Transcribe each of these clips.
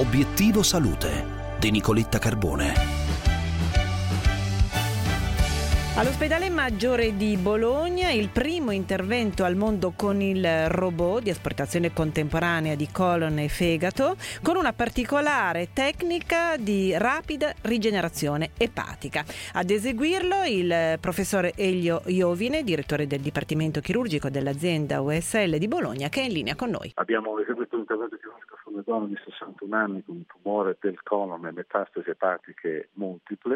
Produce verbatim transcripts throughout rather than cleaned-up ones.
Obiettivo Salute di Nicoletta Carbone. All'ospedale Maggiore di Bologna il primo intervento al mondo con il robot di asportazione contemporanea di colon e fegato con una particolare tecnica di rapida rigenerazione epatica. Ad eseguirlo il professore Elio Iovine, direttore del Dipartimento Chirurgico dell'azienda U S L di Bologna, che è in linea con noi. Abbiamo eseguito un intervento chirurgico su una donna di sessantuno anni con un tumore del colon e metastasi epatiche multiple.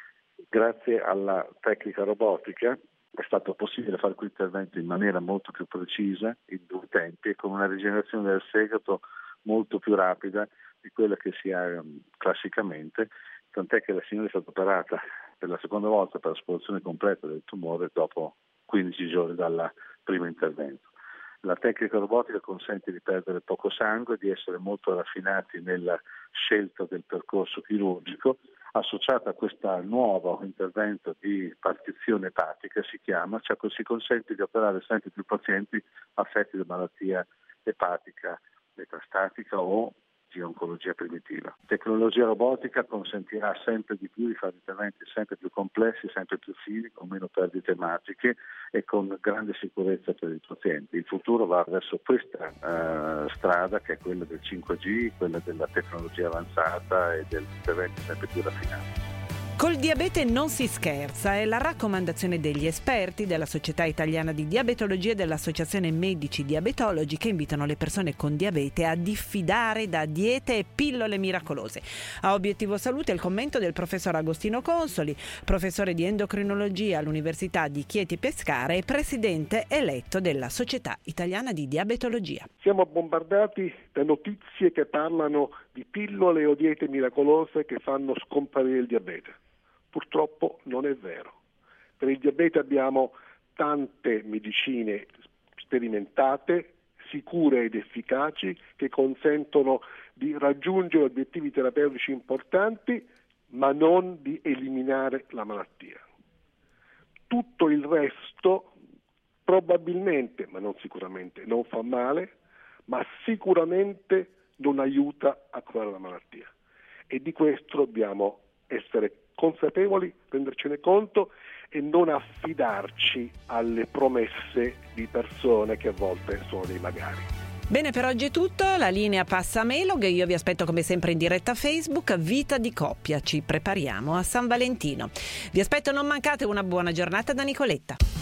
Grazie alla tecnica robotica è stato possibile fare quell'intervento in maniera molto più precisa, in due tempi, e con una rigenerazione del fegato molto più rapida di quella che si ha classicamente, tant'è che la signora è stata operata per la seconda volta per la soluzione completa del tumore dopo quindici giorni dal primo intervento. La tecnica robotica consente di perdere poco sangue, di essere molto raffinati nella scelta del percorso chirurgico. Associata a questo nuovo intervento di partizione epatica, si chiama, cioè si consente di operare sempre più pazienti affetti da malattia epatica metastatica o di oncologia primitiva. La tecnologia robotica consentirà sempre di più di fare interventi sempre più complessi, sempre più fini, con meno perdite ematiche e con grande sicurezza per i pazienti. Il futuro va verso questa uh, strada, che è quella del cinque G, quella della tecnologia avanzata e degli interventi sempre più raffinati. Col diabete non si scherza, è la raccomandazione degli esperti della Società Italiana di Diabetologia e dell'Associazione Medici Diabetologi, che invitano le persone con diabete a diffidare da diete e pillole miracolose. A Obiettivo Salute il commento del professor Agostino Consoli, professore di endocrinologia all'Università di Chieti Pescara e presidente eletto della Società Italiana di Diabetologia. Siamo bombardati da notizie che parlano di pillole o diete miracolose che fanno scomparire il diabete. Purtroppo non è vero. Per il diabete abbiamo tante medicine sperimentate, sicure ed efficaci, che consentono di raggiungere obiettivi terapeutici importanti, ma non di eliminare la malattia. Tutto il resto probabilmente, ma non sicuramente, non fa male, ma sicuramente non aiuta a curare la malattia. E di questo dobbiamo essere consapevoli, prendercene conto e non affidarci alle promesse di persone che a volte sono dei magari. Bene, per oggi è tutto, la linea passa a Melog, io vi aspetto come sempre in diretta Facebook, Vita di Coppia, ci prepariamo a San Valentino. Vi aspetto, non mancate, una buona giornata da Nicoletta.